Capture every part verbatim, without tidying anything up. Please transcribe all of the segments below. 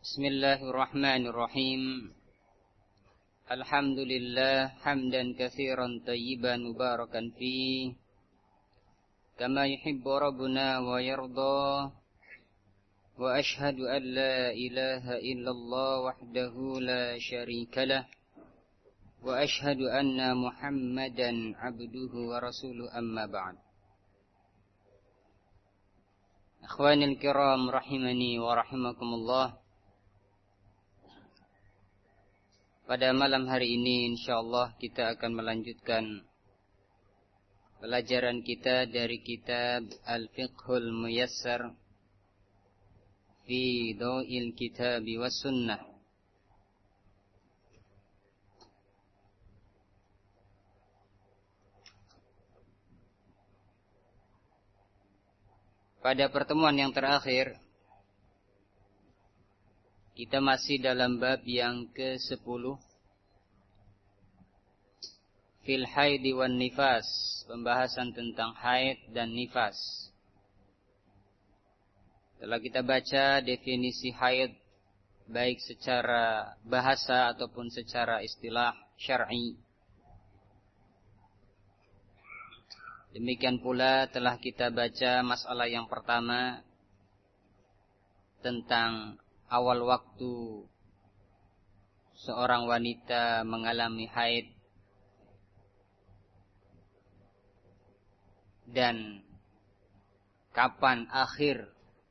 Bismillahirrahmanirrahim. Alhamdulillah hamdan katsiran tayyiban mubarakan fi kama yuhibbu rabbuna wa yarda. Wa ashhadu an la ilaha illallah wahdahu la syarika lah. Wa ashhadu anna Muhammadan abduhu wa rasuluhu, amma ba'd. Akhwanil kiram rahimani wa rahimakumullah. Pada malam hari ini insyaallah kita akan melanjutkan pelajaran kita dari kitab Al-Fiqhul Muyassar fi Dhaw'il Kitabi was Sunnah. Pada pertemuan yang terakhir kita masih dalam bab yang ke sepuluh, Fil haidi wan nifas, pembahasan tentang haid dan nifas. Setelah kita baca definisi haid baik secara bahasa ataupun secara istilah syar'i. Demikian pula telah kita baca masalah yang pertama tentang awal waktu seorang wanita mengalami haid dan kapan akhir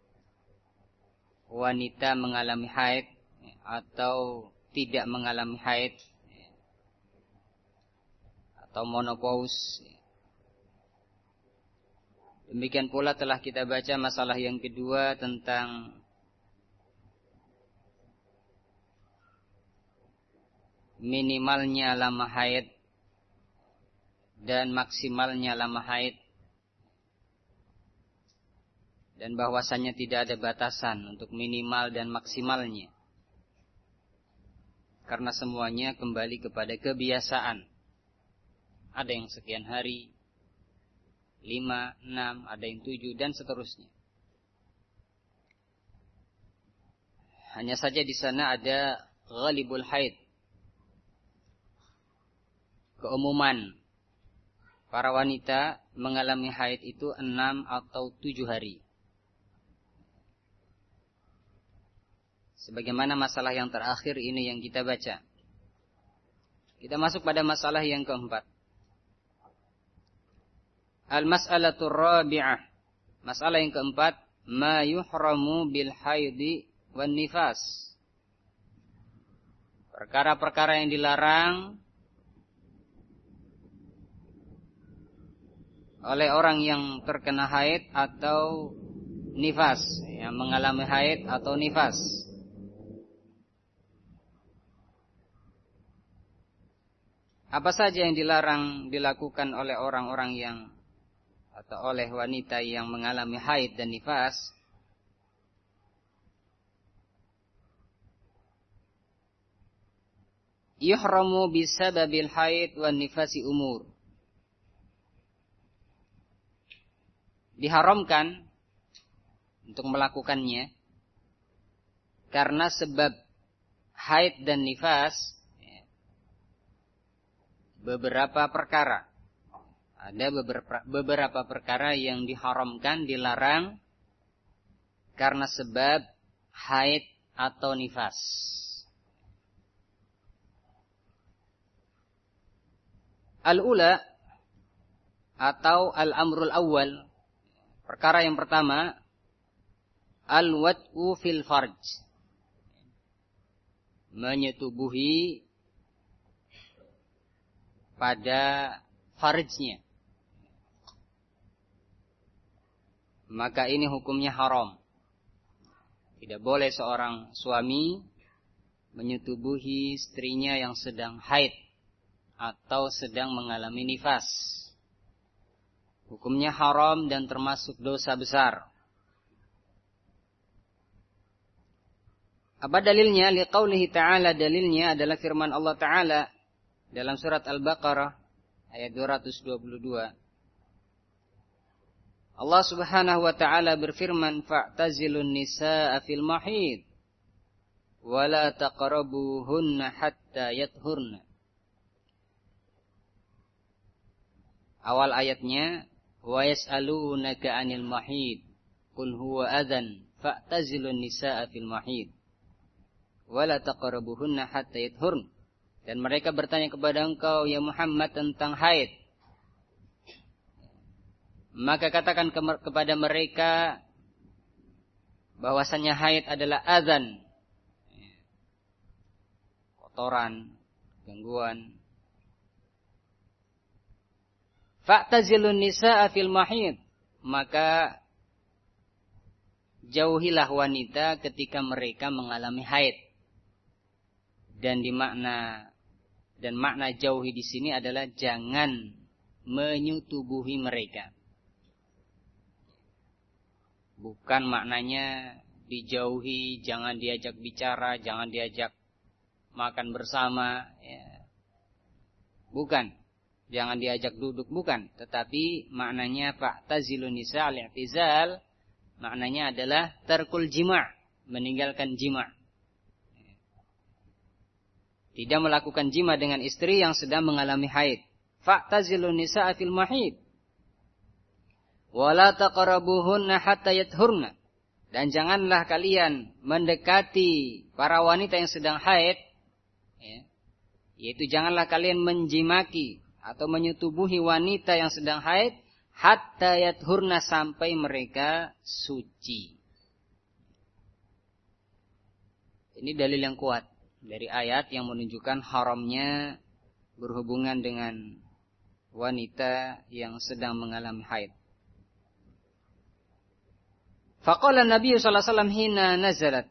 wanita mengalami haid atau tidak mengalami haid atau menopause. Demikian pula telah kita baca masalah yang kedua tentang minimalnya lama haid dan maksimalnya lama haid, dan bahwasanya tidak ada batasan untuk minimal dan maksimalnya, karena semuanya kembali kepada kebiasaan. Ada yang sekian hari, lima, enam, ada yang tujuh, dan seterusnya. Hanya saja di sana ada ghalibul haid, keumuman para wanita mengalami haid itu enam atau tujuh hari. Sebagaimana masalah yang terakhir ini yang kita baca. Kita masuk pada masalah yang keempat. Al-mas'alatur rabi'ah. Masalah yang keempat, ma yuhramu bil haidi wan nifas. Perkara-perkara yang dilarang oleh orang yang terkena haid atau nifas, yang mengalami haid atau nifas. Apa saja yang dilarang dilakukan oleh orang-orang yang atau oleh wanita yang mengalami haid dan nifas? Yuhramu bisababil haid wan nifasi umur. Diharamkan untuk melakukannya karena sebab haid dan nifas beberapa perkara. Ada beberapa, beberapa perkara yang diharamkan, dilarang karena sebab haid atau nifas. Al-ula atau al-amrul awal, perkara yang pertama, al-wat'u fil farj, menyetubuhi pada farjnya. Maka ini hukumnya haram. Tidak boleh seorang suami menyetubuhi istrinya yang sedang haid atau sedang mengalami nifas. Hukumnya haram dan termasuk dosa besar. Apa dalilnya? Liqaulihi ta'ala, dalilnya adalah firman Allah Ta'ala dalam surat Al-Baqarah ayat dua ratus dua puluh dua. Allah Subhanahu wa taala berfirman, fa'tazilun nisaa fil mahid. wala taqrabuhunna hatta yathurna. Awal ayatnya, wa yas'alunaka 'anil mahid qul huwa adzan fa'tazilun nisaa fil mahid wala taqrabuhunna hatta yathurna. Dan mereka bertanya kepada engkau ya Muhammad tentang haid. Maka katakan ke- kepada mereka bahwasannya haid adalah adzan, kotoran, gangguan. Fa'tazilun nisaa fil mahid, maka jauhilah wanita ketika mereka mengalami haid. Dan di makna dan makna jauhi di sini adalah jangan menyetubuhi mereka. Bukan maknanya dijauhi, jangan diajak bicara, jangan diajak makan bersama, ya. Bukan, jangan diajak duduk, bukan. Tetapi maknanya fa'tazilun nisa al-i'tizal, maknanya adalah tarkul jima', meninggalkan jima'. Tidak melakukan jima dengan istri yang sedang mengalami haid. Fa'tazilun nisaa fil mahid. Wala taqrabuhunna hatta yathurna. Dan janganlah kalian mendekati para wanita yang sedang haid, ya. Yaitu janganlah kalian menjimaki atau menyetubuhi wanita yang sedang haid hatta yathurna, sampai mereka suci. Ini dalil yang kuat dari ayat yang menunjukkan haramnya berhubungan dengan wanita yang sedang mengalami haid. Faqala Nabi sallallahu alaihi wasallam hina nazalat.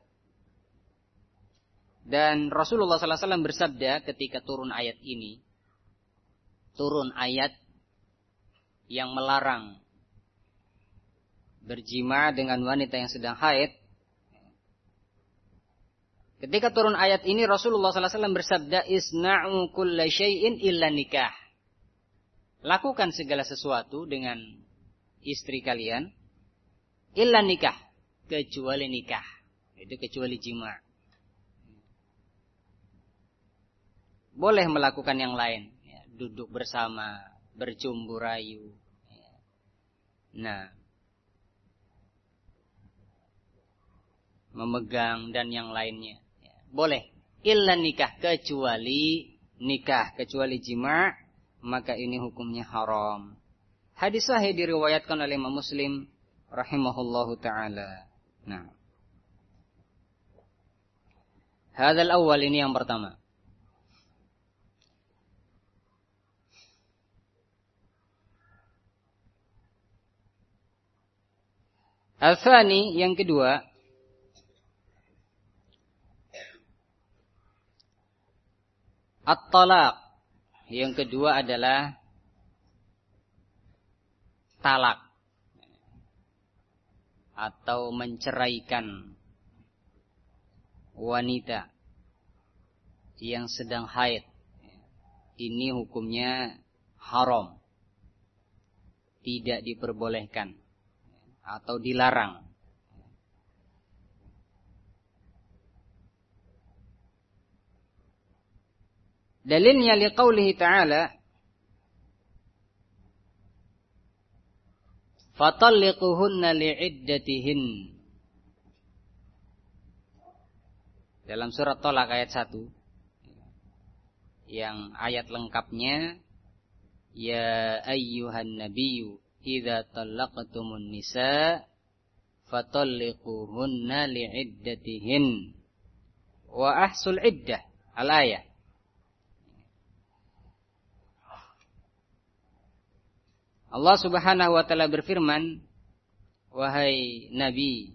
Dan Rasulullah sallallahu alaihi wasallam bersabda ketika turun ayat ini, turun ayat yang melarang berjima dengan wanita yang sedang haid. Ketika turun ayat ini Rasulullah sallallahu alaihi wasallam bersabda, isna'u kulla syai'in illa nikah. Lakukan segala sesuatu dengan istri kalian illa nikah, kecuali nikah. Itu kecuali jima'. Boleh melakukan yang lain, ya, duduk bersama, bercumbu rayu. Ya. Nah, memegang dan yang lainnya. Ya. Boleh. Illa nikah, kecuali nikah, kecuali jima', maka ini hukumnya haram. Hadis sahih diriwayatkan oleh Imam Muslim rahimahullahu ta'ala. Nah. Hadzal awal, ini yang pertama. Al-thani, yang kedua. At-talaq. Yang kedua adalah talak atau menceraikan wanita yang sedang haid. Ini hukumnya haram, tidak diperbolehkan atau dilarang. Dalilnya liqaulihi ta'ala, fatalliquhunna li'iddatihin. Dalam surat Thalaq ayat satu, yang ayat lengkapnya, ya ayyuhan nabiyyu idza talaqtumun nisa fatalliquhunna li'iddatihin wa ahsul iddah. Al-ayah. Allah Subhanahu wa taala berfirman, wahai Nabi,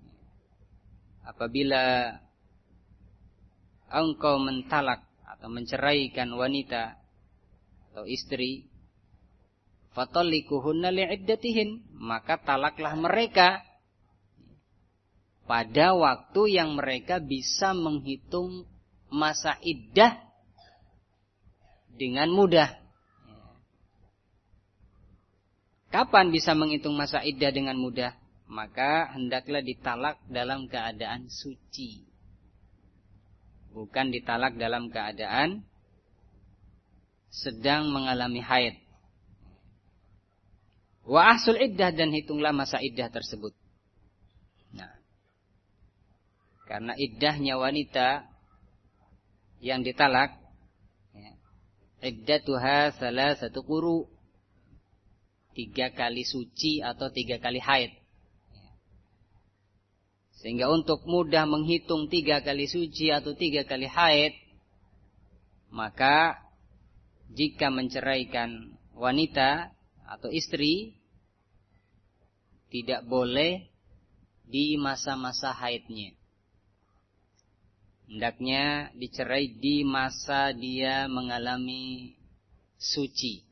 apabila engkau mentalak atau menceraikan wanita atau istri, fatalliquhunna li'iddatihin, maka talaklah mereka pada waktu yang mereka bisa menghitung masa iddah dengan mudah. Kapan bisa menghitung masa iddah dengan mudah? Maka hendaklah ditalak dalam keadaan suci. bukan ditalak dalam keadaan sedang mengalami haid. Wa ahsul iddah, dan hitunglah masa iddah tersebut. Nah, karena iddahnya wanita yang ditalak, ya, iddatuha salasatu quru, tiga kali suci atau tiga kali haid. Sehingga untuk mudah menghitung tiga kali suci atau tiga kali haid, maka jika menceraikan wanita atau istri, tidak boleh di masa-masa haidnya. Hendaknya dicerai di masa dia mengalami suci.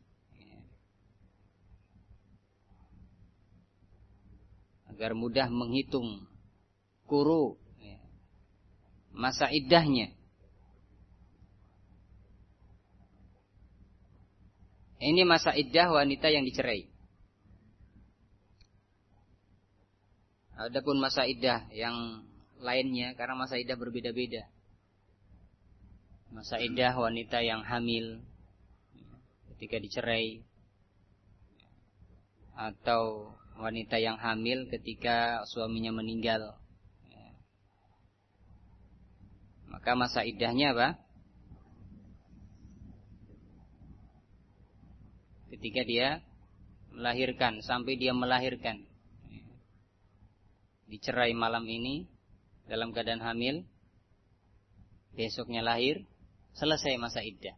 Agar mudah menghitung kuru masa iddahnya. Ini masa iddah wanita yang dicerai. Adapun masa iddah yang lainnya, karena masa iddah berbeda-beda. Masa iddah wanita yang hamil ketika dicerai, atau wanita yang hamil ketika suaminya meninggal, maka masa iddahnya apa? Ketika dia melahirkan, sampai dia melahirkan. Dicerai malam ini dalam keadaan hamil, besoknya lahir, selesai masa iddah.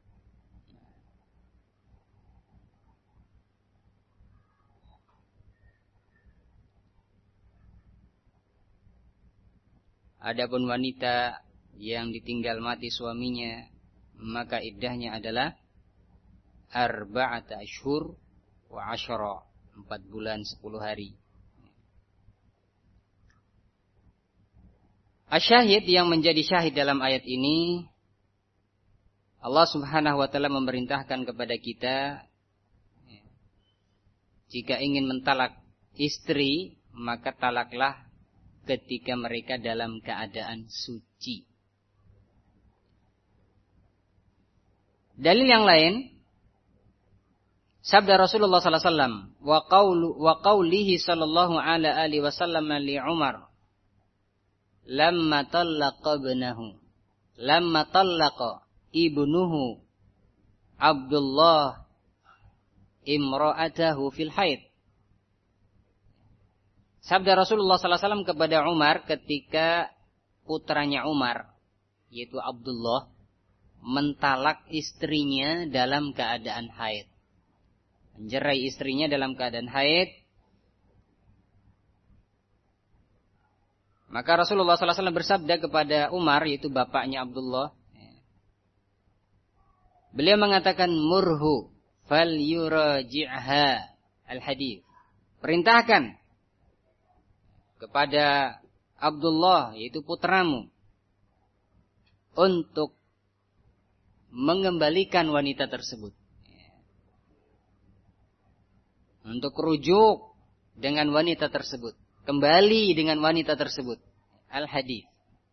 Adapun wanita yang ditinggal mati suaminya, maka iddahnya adalah arba'ata ashhur wa asyara, empat bulan sepuluh hari. Asyahid, yang menjadi syahid dalam ayat ini, Allah subhanahu wa ta'ala memerintahkan kepada kita, jika ingin mentalak istri, maka talaklah ketika mereka dalam keadaan suci. Dalil yang lain, sabda Rasulullah sallallahu alaihi wasallam, wa qaulu wa qaulihi sallallahu alaihi wasallam li Umar, lamma talaqa ibnahu, lamma talaqa ibnuhu Abdullah imra'atahu fil haid. Sabda Rasulullah sallallahu alaihi wasallam kepada Umar ketika putranya Umar, yaitu Abdullah, mentalak istrinya dalam keadaan haid. Mencerai istrinya dalam keadaan haid. Maka Rasulullah sallallahu alaihi wasallam bersabda kepada Umar, yaitu bapaknya Abdullah, beliau mengatakan, murhu fal yuraji'ha al-hadith. Perintahkan kepada Abdullah, yaitu putramu, untuk mengembalikan wanita tersebut, untuk rujuk dengan wanita tersebut, kembali dengan wanita tersebut. Al-hadith.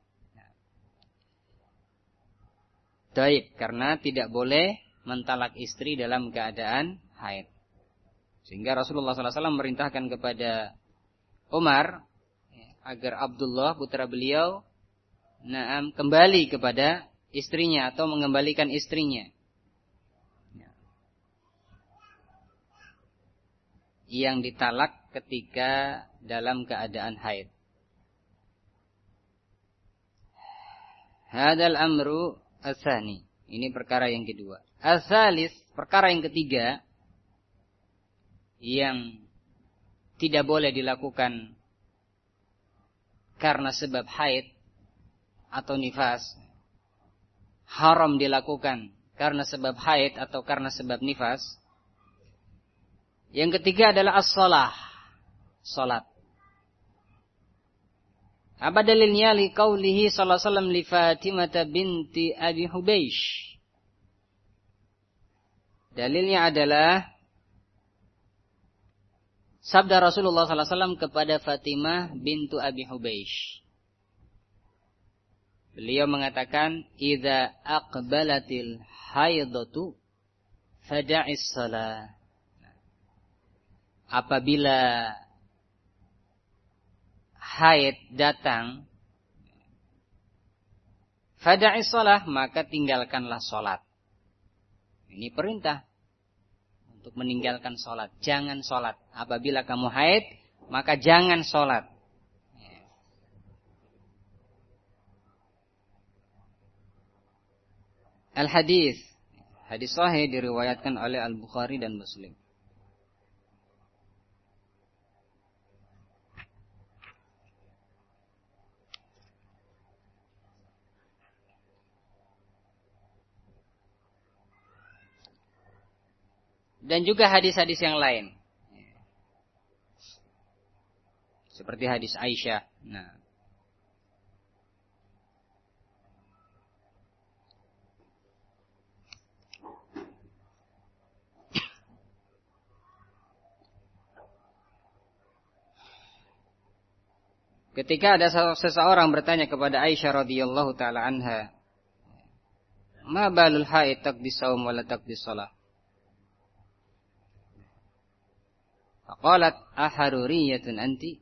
Taib, karena tidak boleh mentalak istri dalam keadaan haid. Sehingga Rasulullah sallallahu alaihi wasallam memerintahkan kepada Umar agar Abdullah putra beliau naam kembali kepada istrinya atau mengembalikan istrinya yang ditalak ketika dalam keadaan haid. Hadal amru asani, ini perkara yang kedua. Asalis, perkara yang ketiga yang tidak boleh dilakukan karena sebab haid atau nifas, haram dilakukan karena sebab haid atau karena sebab nifas. Yang ketiga adalah as-shalah, salat. Apa dalilnya? Li qaulihi sallallahu alaihi wasallam li Fatimah binti Abi Hubeish. Dalilnya adalah sabda Rasulullah sallallahu alaihi wasallam kepada Fatimah bintu Abi Hubeish. Beliau mengatakan, "Idza aqbalatil haidatu fada'is shalah." Apabila haid datang, fada'is shalah, maka tinggalkanlah salat. Ini perintah untuk meninggalkan salat. Jangan salat. Apabila kamu haid, maka jangan salat. Al-hadis, hadis sahih diriwayatkan oleh Al-Bukhari dan Muslim. Dan juga hadis-hadis yang lain. Seperti hadis Aisyah. Nah, ketika ada seseorang bertanya kepada Aisyah radhiyallahu taala anha, "Ma balul haid taqdi shaum wa la taqdi shalah?" Faqalat, "Aharuriyatun anti?"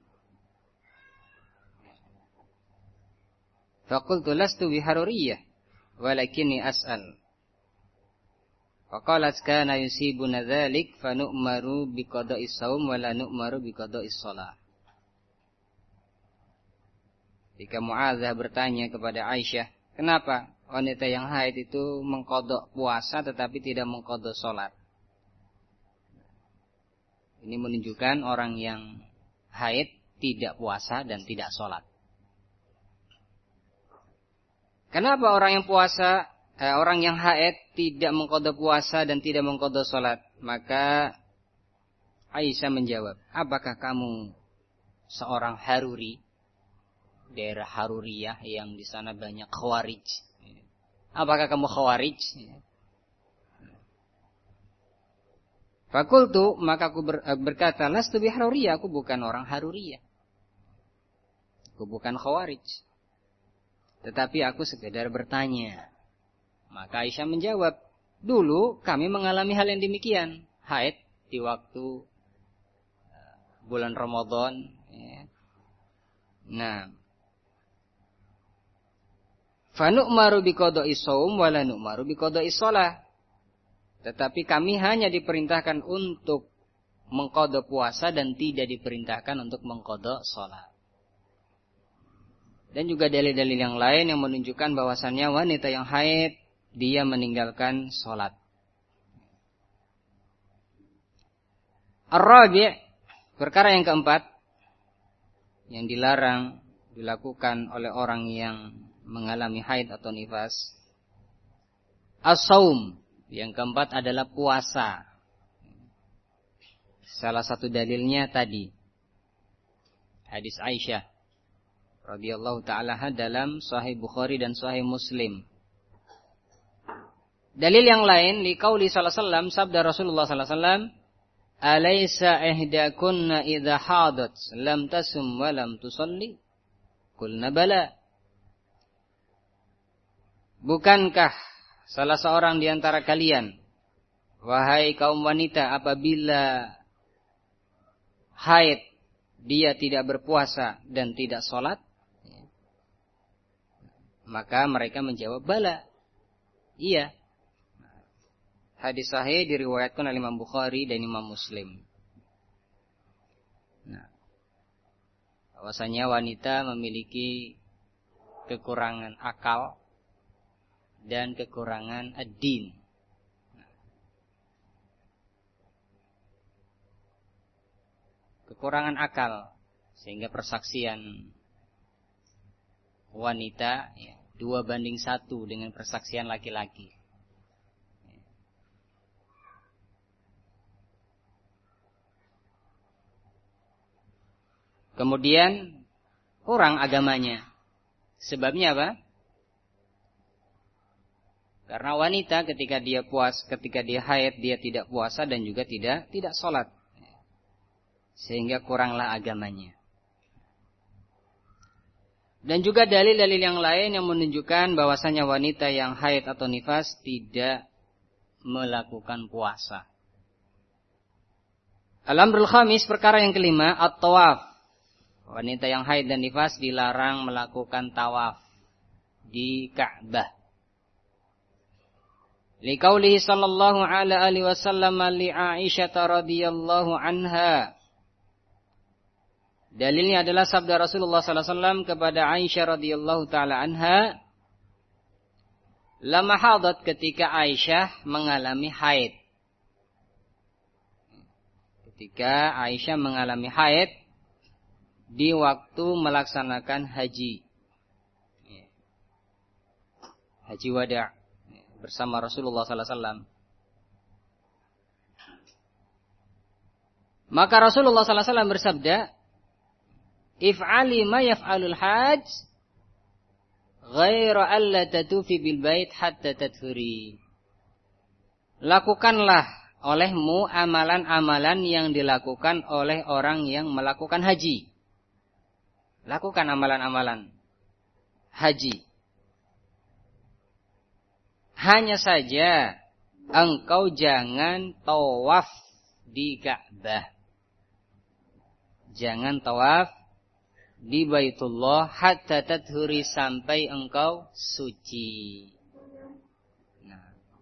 Faqultu lastu biharuriyah, walakinni as'al. Faqalat, "Kana yusibuna dzalik fa nu'maru biqada'is shaum wa la nu'maru biqada'is shalah." Jika Mu'adzah bertanya kepada Aisyah, kenapa wanita yang haid itu mengqadha puasa tetapi tidak mengqadha salat? Ini menunjukkan orang yang haid tidak puasa dan tidak salat. Kenapa orang yang puasa, eh, orang yang haid tidak mengqadha puasa dan tidak mengqadha salat? Maka Aisyah menjawab, "Apakah kamu seorang Haruri?" Daerah Haruriyah yang di sana banyak Khawarij. Apakah kamu Khawarij? Fakultu, maka aku ber, berkata, "Lastu bi Haruriyah, aku bukan orang Haruriyah. Aku bukan Khawarij. Tetapi aku sekedar bertanya." Maka Aisyah menjawab, "Dulu kami mengalami hal yang demikian, haid di waktu bulan Ramadan." Nah, fa nu'maru biqada'is shaum wa la nu'maru biqada'is shalah. Tetapi kami hanya diperintahkan untuk mengqadha puasa dan tidak diperintahkan untuk mengqadha salat. Dan juga dalil-dalil yang lain yang menunjukkan bahwasannya wanita yang haid dia meninggalkan salat. Ar-rabi', perkara yang keempat yang dilarang dilakukan oleh orang yang mengalami haid atau nifas, as-shaum. Yang keempat adalah puasa. Salah satu dalilnya tadi hadis Aisyah radhiyallahu taala dalam Sahih Bukhari dan Sahih Muslim. Dalil yang lain liqauli sallallahu alaihi wasallam, sabda Rasulullah sallallahu alaihi wasallam, "Alaysa ihdakunna idza hadat lam tasum wa lam tusalli?" Qulna bala. Bukankah salah seorang di antara kalian, wahai kaum wanita, apabila haid dia tidak berpuasa dan tidak sholat? Maka mereka menjawab, bala, iya. Hadis sahih diriwayatkan oleh Imam Bukhari dan Imam Muslim. Nah, bahwasanya wanita memiliki kekurangan akal dan kekurangan ad-din. Kekurangan akal, sehingga persaksian wanita ya, dua banding satu dengan persaksian laki-laki. Kemudian kurang agamanya. Sebabnya apa? Karena wanita ketika dia puas, ketika dia haid, dia tidak puasa dan juga tidak tidak sholat, sehingga kuranglah agamanya. Dan juga dalil-dalil yang lain yang menunjukkan bahwasanya wanita yang haid atau nifas tidak melakukan puasa. Al-amrul khamis, perkara yang kelima, at-tawaf. Wanita yang haid dan nifas dilarang melakukan tawaf di Ka'bah. Liqaulihi sallallahu alaihi wasallam li Aisyah radhiyallahu anha. Dalilnya adalah sabda Rasulullah sallallahu alaihi wasallam kepada Aisyah radhiyallahu taala anha, lama hadat, ketika Aisyah mengalami haid. Ketika Aisyah mengalami haid di waktu melaksanakan haji. Haji wada' bersama Rasulullah sallallahu alaihi wasallam. Maka Rasulullah sallallahu alaihi wasallam bersabda, if'ali ma yaf'alul hajj ghaira alla tatufi bil bait hatta tadhuri. Lakukanlah olehmu amalan-amalan yang dilakukan oleh orang yang melakukan haji. Lakukan amalan-amalan haji. Hanya saja engkau jangan tawaf di Ka'bah. Jangan tawaf di Baitullah hatta tadhuri, sampai engkau suci. Nah.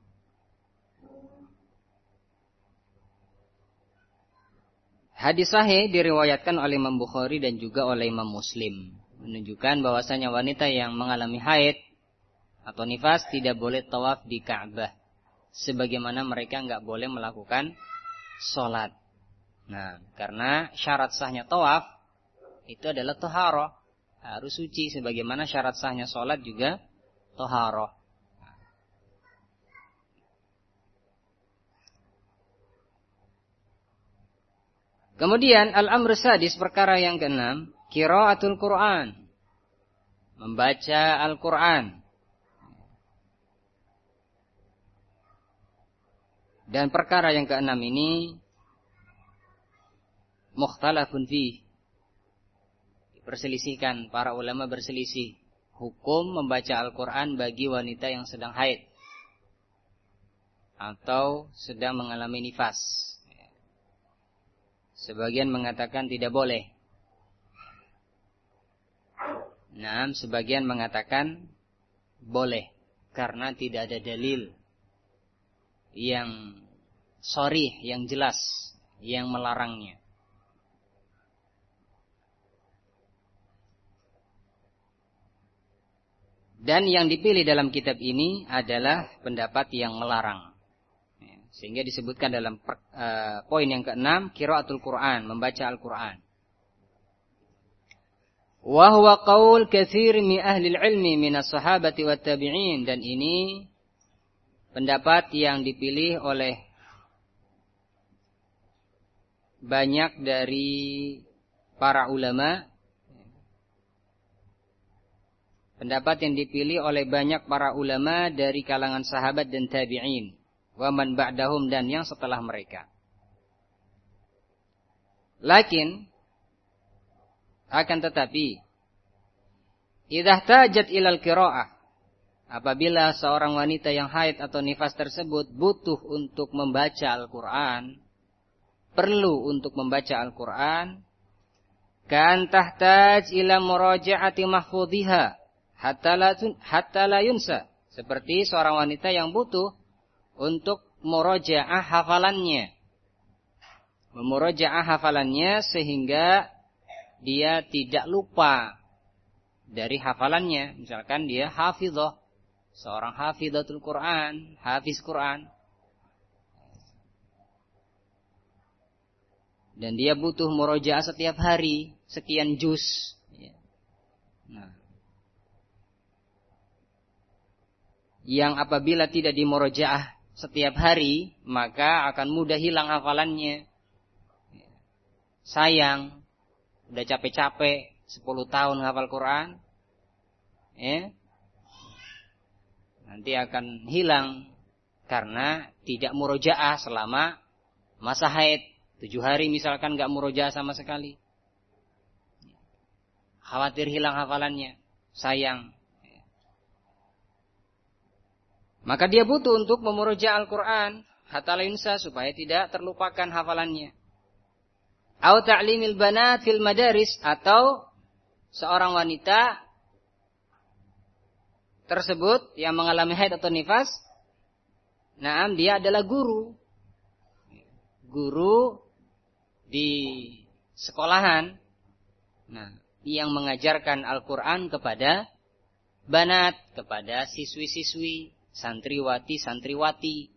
Hadis sahih diriwayatkan oleh Imam Bukhari dan juga oleh Imam Muslim, menunjukkan bahwasanya wanita yang mengalami haid atau nifas tidak boleh tawaf di Ka'bah, sebagaimana mereka enggak boleh melakukan sholat. Nah, karena syarat sahnya tawaf itu adalah taharah, harus suci, sebagaimana syarat sahnya sholat juga taharah. Kemudian al-amr sadis, perkara yang keenam, qiraatul Quran, membaca Al-Quran. Dan perkara yang keenam ini mukhtalafun fi, perselisihkan, para ulama berselisih hukum membaca Al-Quran bagi wanita yang sedang haid atau sedang mengalami nifas. Sebagian mengatakan tidak boleh. Nah, sebagian mengatakan boleh, karena tidak ada dalil yang sharih, yang jelas, yang melarangnya. Dan yang dipilih dalam kitab ini adalah pendapat yang melarang. Sehingga disebutkan dalam uh, poin yang keenam, qiraatul Quran, membaca Al-Quran. Wa huwa qaul katsir min ahli ilmi minas sahabati wat tabi'in, dan ini pendapat yang dipilih oleh banyak dari para ulama. Pendapat yang dipilih oleh banyak para ulama dari kalangan sahabat dan tabi'in, wa man ba'dahum, dan yang setelah mereka. Lakin akan tetapi idza tajat ilal qiraah, apabila seorang wanita yang haid atau nifas tersebut butuh untuk membaca Al-Quran, perlu untuk membaca Al-Quran, kan tahtaj ila muraja'ati mahfudhiha hatta la yunsa, seperti seorang wanita yang butuh untuk murajaah hafalannya, memurajaah hafalannya sehingga dia tidak lupa dari hafalannya. Misalkan dia hafizah, seorang hafizatul Quran, hafiz Quran, dan dia butuh murajaah setiap hari sekian juz. Nah, yang apabila tidak dimurajaah setiap hari, maka akan mudah hilang hafalannya. Sayang, udah capek-capek sepuluh tahun hafal Quran, ya, nanti akan hilang karena tidak murojaah selama masa haid. Tujuh hari misalkan gak murojaah sama sekali, khawatir hilang hafalannya. sayang. Maka dia butuh untuk memuroja Al-Quran hatta la yunsa, supaya tidak terlupakan hafalannya. Au ta'limil banat fil madaris, atau seorang wanita tersebut yang mengalami haid atau nifas, naam, dia adalah guru. Guru di sekolahan, nah, yang mengajarkan Al-Quran kepada banat, kepada siswi-siswi, santriwati, santriwati.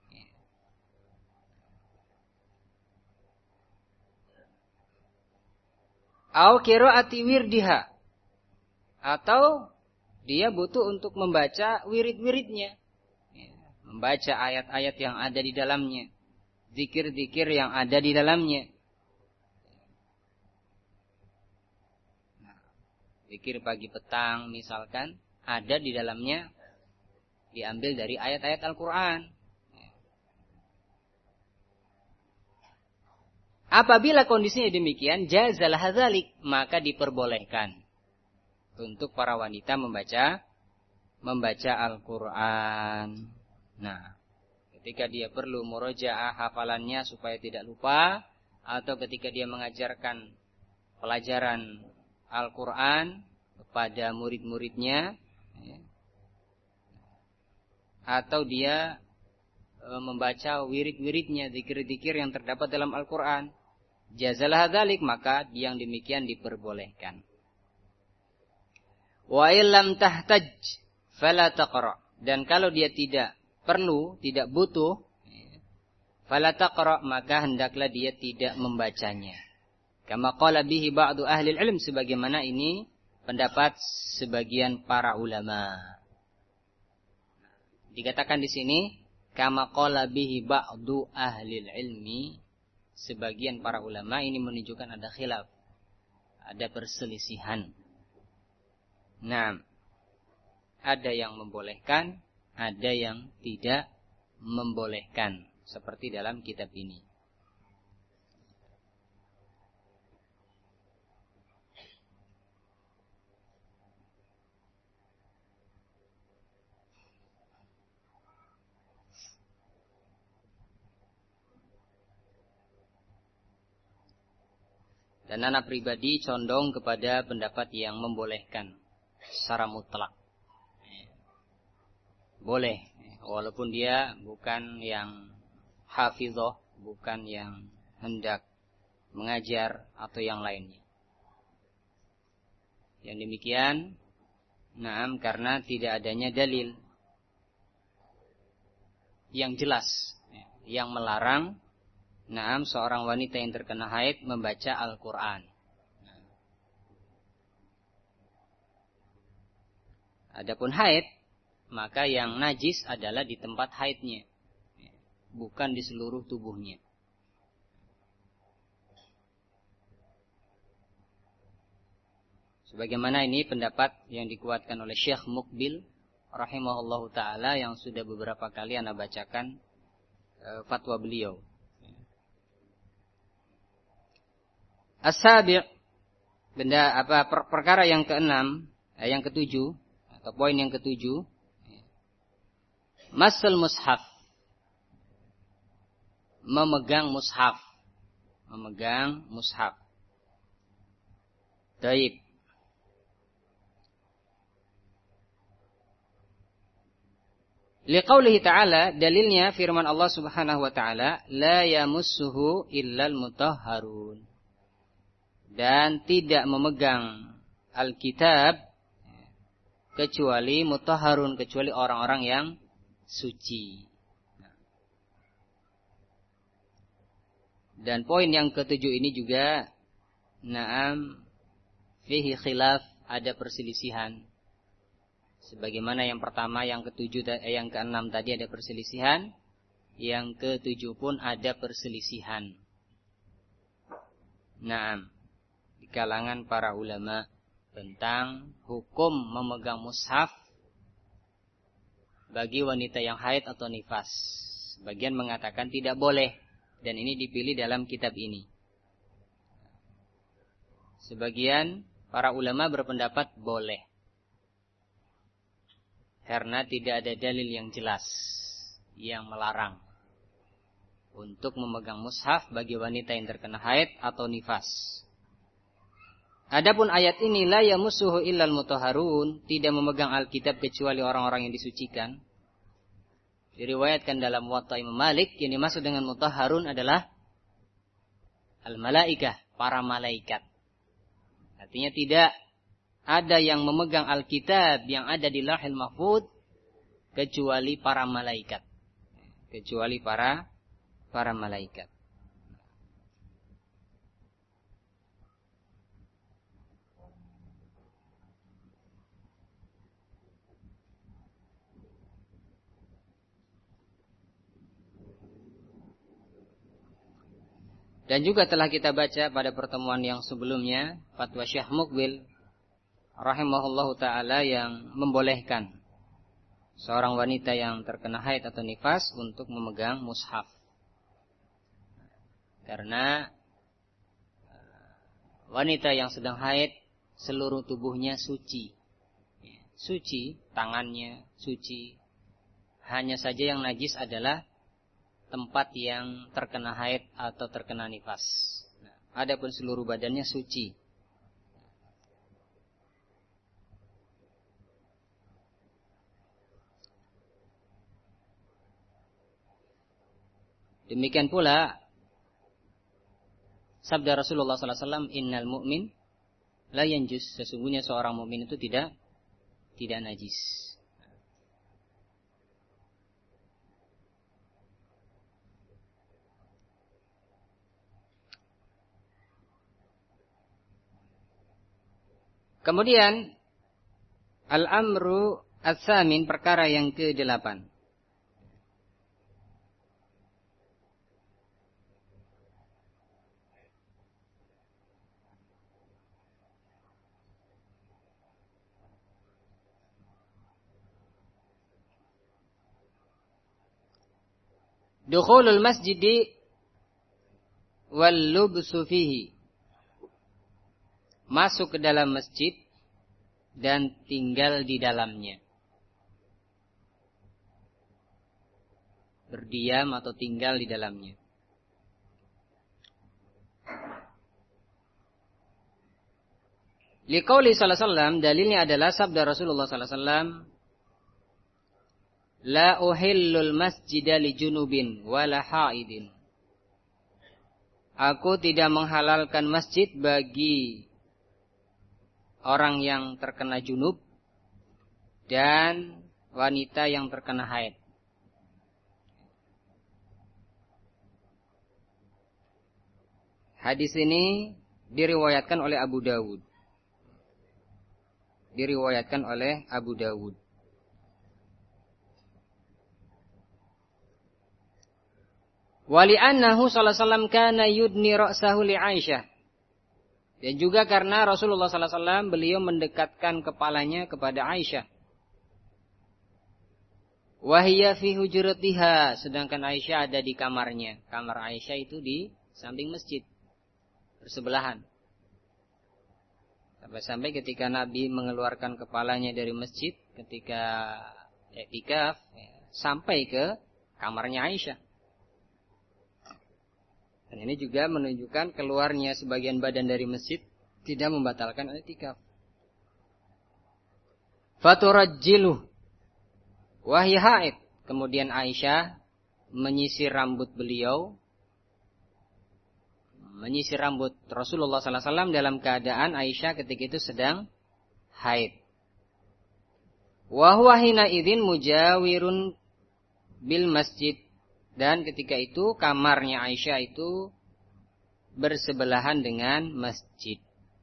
Au qiraati wirdiha, atau dia butuh untuk membaca wirid-wiridnya, membaca ayat-ayat yang ada di dalamnya, zikir-zikir yang ada di dalamnya. Nah, zikir pagi petang misalkan ada di dalamnya, diambil dari ayat-ayat Al-Quran. Apabila kondisinya demikian, jazal hadzalik, maka diperbolehkan untuk para wanita membaca membaca Al-Quran. Nah, ketika dia perlu murojaah hafalannya supaya tidak lupa, atau ketika dia mengajarkan pelajaran Al-Quran kepada murid-muridnya, atau dia e, membaca wirid-wiridnya, zikir-zikir yang terdapat dalam Al-Quran, jazalah dzalik, maka yang demikian diperbolehkan. Wa illam tahtaj fala taqra, dan kalau dia tidak perlu, tidak butuh, fala taqra, maka hendaklah dia tidak membacanya. Kama qala bihi ba'du ahli ilm, sebagaimana ini pendapat sebagian para ulama. Dikatakan di sini kama qala bihi ba'du ahli ilmi, sebagian para ulama, ini menunjukkan ada khilaf, ada perselisihan. Nah, ada yang membolehkan, ada yang tidak membolehkan, seperti dalam kitab ini. Dan anak pribadi condong kepada pendapat yang membolehkan secara mutlak. Boleh, walaupun dia bukan yang hafizah, bukan yang hendak mengajar atau yang lainnya. Yang demikian, naam, karena tidak adanya dalil yang jelas yang melarang, naam, seorang wanita yang terkena haid membaca Al-Quran. Adapun haid, maka yang najis adalah di tempat haidnya, bukan di seluruh tubuhnya. Sebagaimana ini pendapat yang dikuatkan oleh Syekh Muqbil rahimahullahu ta'ala, yang sudah beberapa kali ana bacakan e, fatwa beliau. As-sabi', benda apa per, perkara yang keenam, eh, yang ketujuh, atau poin yang ketujuh, masul mushaf, memegang mushaf, memegang mushaf. Taib. Liqaulihi ta'ala, dalilnya firman Allah Subhanahu wa ta'ala, la yamussuhu illal mutahharun. Dan tidak memegang Alkitab kecuali mutahharun, kecuali orang-orang yang suci. Dan poin yang ketujuh ini juga, na'am, fihi khilaf, ada perselisihan. Sebagaimana yang pertama, yang ketujuh, yang keenam tadi ada perselisihan, yang ketujuh pun ada perselisihan. Na'am, di kalangan para ulama tentang hukum memegang mushaf bagi wanita yang haid atau nifas. Sebagian mengatakan tidak boleh, dan ini dipilih dalam kitab ini. Sebagian para ulama berpendapat boleh. Karena tidak ada dalil yang jelas yang melarang untuk memegang mushaf bagi wanita yang terkena haid atau nifas. Adapun ayat ini, la yamussuhu illal mutahharun, tidak memegang Alkitab kecuali orang-orang yang disucikan, diriwayatkan dalam Muwatta Imam Malik, yang dimaksud dengan mutahharun adalah al-malaikah, para malaikat. Artinya tidak ada yang memegang Alkitab yang ada di Lauhul Mahfuz kecuali para malaikat. Kecuali para para malaikat. Dan juga telah kita baca pada pertemuan yang sebelumnya fatwa Syekh Muqbil rahimahullahu taala yang membolehkan seorang wanita yang terkena haid atau nifas untuk memegang mushaf. Karena wanita yang sedang haid seluruh tubuhnya suci. Suci, tangannya suci. Hanya saja yang najis adalah tempat yang terkena haid atau terkena nifas. Nah, adapun seluruh badannya suci. Demikian pula sabda Rasulullah sallallahu alaihi wasallam, innal mu'min la yanjus, sesungguhnya seorang mukmin itu tidak tidak najis. Kemudian al-amru ats-tsamin, perkara yang kedelapan. Dukhulul masjidi wal lubsu fihi, masuk ke dalam masjid dan tinggal di dalamnya. Berdiam atau tinggal di dalamnya. Liqauli sallallahu alaihi wasallam, dalilnya adalah sabda Rasulullah sallallahu alaihi wasallam, la uhillul masjida li junubin wala haidin. Aku tidak menghalalkan masjid bagi orang yang terkena junub dan wanita yang terkena haid. Hadis ini diriwayatkan oleh Abu Dawud. Diriwayatkan oleh Abu Dawud. Wali annahu sallallahu alaihi wasallam kana yudni ra'sahu li Aisyah. Dan juga karena Rasulullah sallallahu alaihi wasallam beliau mendekatkan kepalanya kepada Aisyah. Wahiyya fi hujratiha, sedangkan Aisyah ada di kamarnya. Kamar Aisyah itu di samping masjid, bersebelahan. Sampai-sampai ketika Nabi mengeluarkan kepalanya dari masjid ketika i'tikaf, sampai ke kamarnya Aisyah. Dan ini juga menunjukkan keluarnya sebagian badan dari masjid tidak membatalkan i'tikaf. Faturajjiluh wahya haid. Kemudian Aisyah menyisir rambut beliau, menyisir rambut Rasulullah sallallahu alaihi wasallam dalam keadaan Aisyah ketika itu sedang haid. Wa huwa hina idzin mujawirun bil masjid. Dan ketika itu kamarnya Aisyah itu bersebelahan dengan masjid.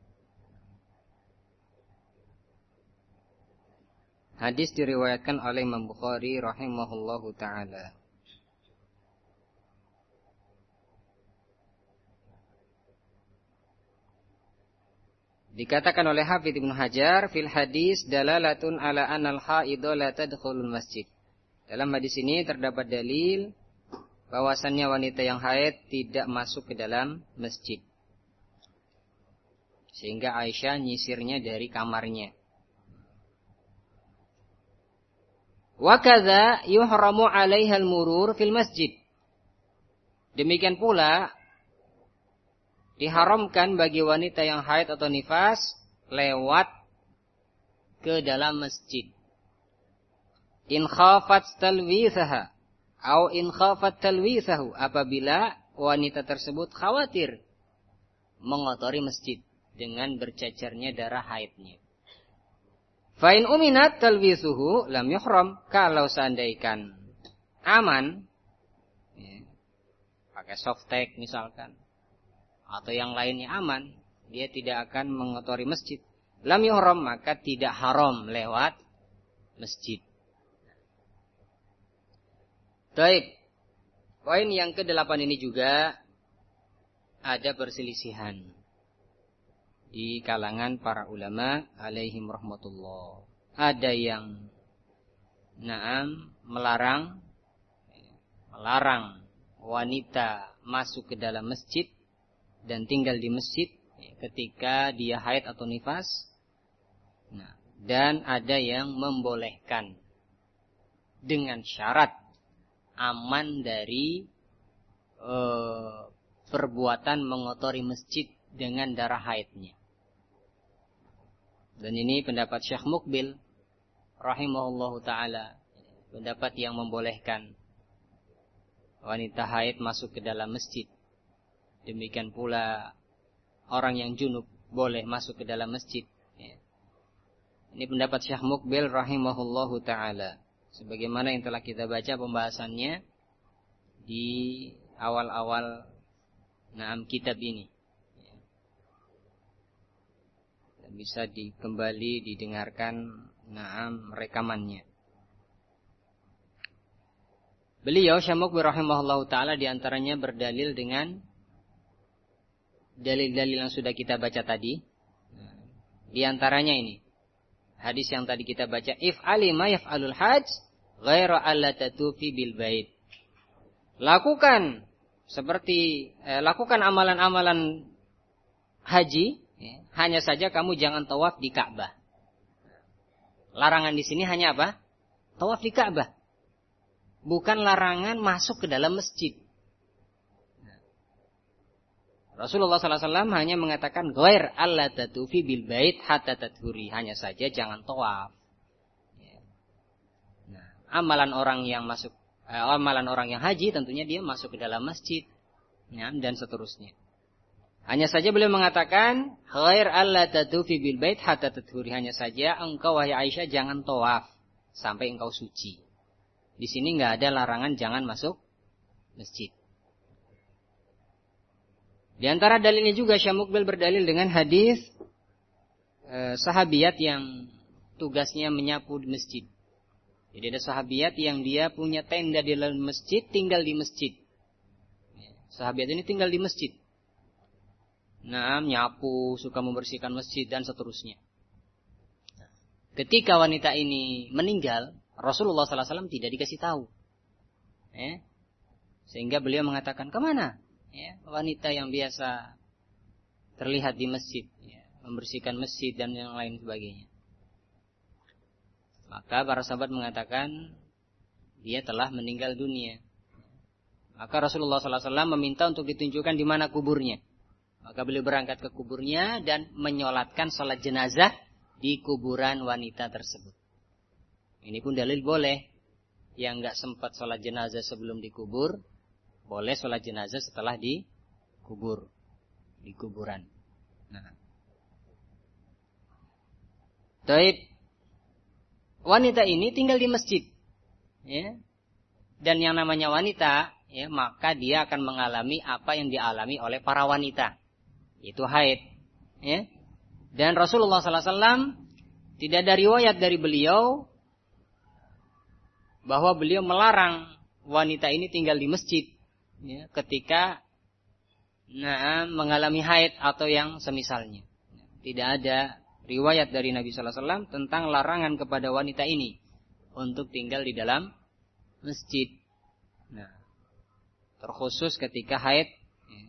Hadis diriwayatkan oleh Imam Bukhari rahimahullahu ta'ala. Dikatakan oleh Hafidz Ibnu Hajar, fil hadis dalalatun ala anal haidha la tadkhulul masjid. Dalam hadis ini terdapat dalil bahwasannya wanita yang haid tidak masuk ke dalam masjid. Sehingga Aisyah nyisirnya dari kamarnya. Wa kadza yuhramu 'alaiha al-murur fil masjid. Demikian pula diharamkan bagi wanita yang haid atau nifas lewat ke dalam masjid. In khafat talwithaha atau in khafat talwithahu, apabila wanita tersebut khawatir mengotori masjid dengan bercacarnya darah haidnya. Fa in uminat talwithuhu lam yuhram, kalau seandainya aman ya, pakai softtek misalkan atau yang lainnya aman, dia tidak akan mengotori masjid. Lam yuhram, maka tidak haram lewat masjid. Baik. Poin yang kedelapan ini juga ada perselisihan di kalangan para ulama alaihim rahmatullah. Ada yang na'am melarang melarang wanita masuk ke dalam masjid dan tinggal di masjid ketika dia haid atau nifas. Nah, dan ada yang membolehkan dengan syarat aman dari e, perbuatan mengotori masjid dengan darah haidnya. Dan ini pendapat Syekh Muqbil rahimahullahu ta'ala, pendapat yang membolehkan wanita haid masuk ke dalam masjid. Demikian pula orang yang junub boleh masuk ke dalam masjid. Ini pendapat Syekh Muqbil rahimahullahu ta'ala, sebagaimana yang telah kita baca pembahasannya di awal-awal naam kitab ini. Dan bisa di, kembali didengarkan naam rekamannya. Beliau Syekh Muqbil rahimahullahu ta'ala diantaranya berdalil dengan dalil-dalil yang sudah kita baca tadi. Di antaranya ini hadis yang tadi kita baca, if alima yaf'alul hajj ghaira alla tatufi bil bait. Lakukan seperti eh, lakukan amalan-amalan haji, ya, hanya saja kamu jangan tawaf di Ka'bah. Larangan di sini hanya apa? Tawaf di Ka'bah. Bukan larangan masuk ke dalam masjid. Rasulullah sallallahu alaihi wasallam hanya mengatakan ghair alla tatufi bil bait hatta tadhuri, hanya saja jangan tawaf. Nah, amalan orang yang masuk eh, amalan orang yang haji tentunya dia masuk ke dalam masjid, ya, dan seterusnya. Hanya saja beliau mengatakan ghair alla tatufi bil bait hatta tadhuri, hanya saja engkau wahai Aisyah jangan tawaf sampai engkau suci. Di sini enggak ada larangan jangan masuk masjid. Di antara dalilnya juga Syekh Muqbil berdalil dengan hadis eh, sahabiat yang tugasnya menyapu di masjid. Jadi ada sahabiat yang dia punya tenda di dalam masjid, tinggal di masjid. Sahabiat ini tinggal di masjid. Nah, nyapu, suka membersihkan masjid dan seterusnya. Ketika wanita ini meninggal, Rasulullah sallallahu alaihi wasallam tidak dikasih tahu. Eh? Sehingga beliau mengatakan, kemana? Ya, wanita yang biasa terlihat di masjid, ya, membersihkan masjid dan yang lain sebagainya. Maka para sahabat mengatakan dia telah meninggal dunia. Maka Rasulullah sallallahu alaihi wasallam meminta untuk ditunjukkan di mana kuburnya. Maka beliau berangkat ke kuburnya dan menyolatkan salat jenazah di kuburan wanita tersebut. Ini pun dalil boleh. Yang enggak sempat salat jenazah sebelum dikubur, boleh sholat jenazah setelah dikubur, di kuburan. Nah, taib, wanita ini tinggal di masjid, ya. Dan yang namanya wanita, ya, maka dia akan mengalami apa yang dialami oleh para wanita, yaitu haid, ya. Dan Rasulullah sallallahu alaihi wasallam tidak ada riwayat dari beliau bahwa beliau melarang wanita ini tinggal di masjid, ya, ketika nah, mengalami haid atau yang semisalnya. Tidak ada riwayat dari Nabi sallallahu alaihi wasallam tentang larangan kepada wanita ini untuk tinggal di dalam masjid. Nah, terkhusus ketika haid. Ya.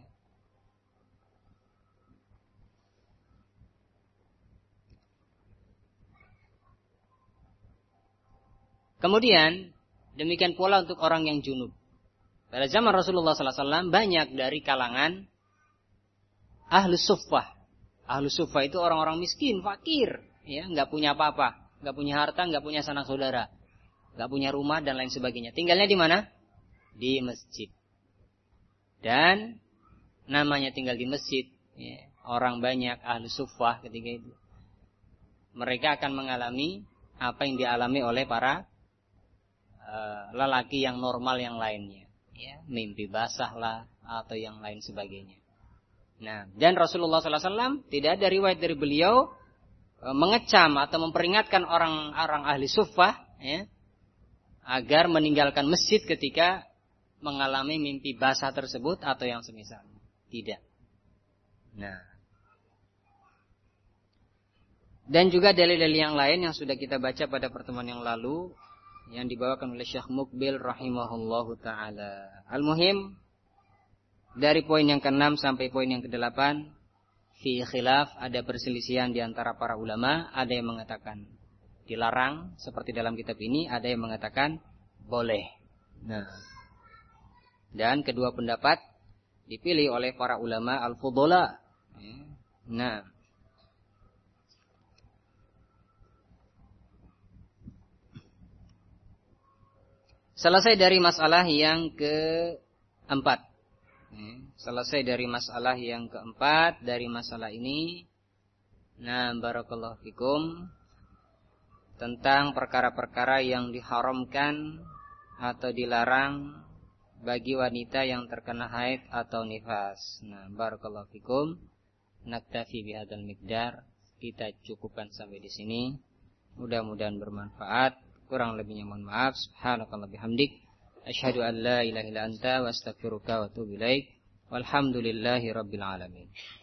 Kemudian demikian pula untuk orang yang junub. Pada zaman Rasulullah sallallahu alaihi wasallam banyak dari kalangan ahlus suffah. Ahlus suffah itu orang-orang miskin, fakir, ya, nggak punya apa-apa, nggak punya harta, nggak punya sanak saudara, nggak punya rumah dan lain sebagainya. Tinggalnya di mana? Di masjid. Dan namanya tinggal di masjid, ya, orang banyak ahlus suffah ketika itu. Mereka akan mengalami apa yang dialami oleh para uh, lelaki yang normal yang lainnya, ya, mimpi basah lah atau yang lain sebagainya. Nah, dan Rasulullah sallallahu alaihi wasallam tidak ada riwayat dari beliau uh, mengecam atau memperingatkan orang-orang ahli suffah, ya, agar meninggalkan masjid ketika mengalami mimpi basah tersebut atau yang semisalnya. Tidak. Nah, dan juga dalil-dalil yang lain yang sudah kita baca pada pertemuan yang lalu yang dibawakan oleh Syekh Muqbil rahimahullahu taala. Al-muhim dari poin yang keenam sampai poin yang kedelapan fi khilaf, ada perselisihan di antara para ulama, ada yang mengatakan dilarang seperti dalam kitab ini, ada yang mengatakan boleh. Nah, dan kedua pendapat dipilih oleh para ulama al-fudhala. Nah, selesai dari masalah yang keempat. Selesai dari masalah yang keempat dari masalah ini. Nah, barakallahu fikum, tentang perkara-perkara yang diharamkan atau dilarang bagi wanita yang terkena haid atau nifas. Nah, barakallahu fikum, naktafi bihadzal miqdar. Kita cukupkan sampai di sini. Mudah-mudahan bermanfaat. Kurang lebihnya mohon maaf. Subhanakallah bihamdik, asyhadu an la ilaha illa anta wa astaghfiruka wa atubu ilaik. Walhamdulillahi rabbil alamin.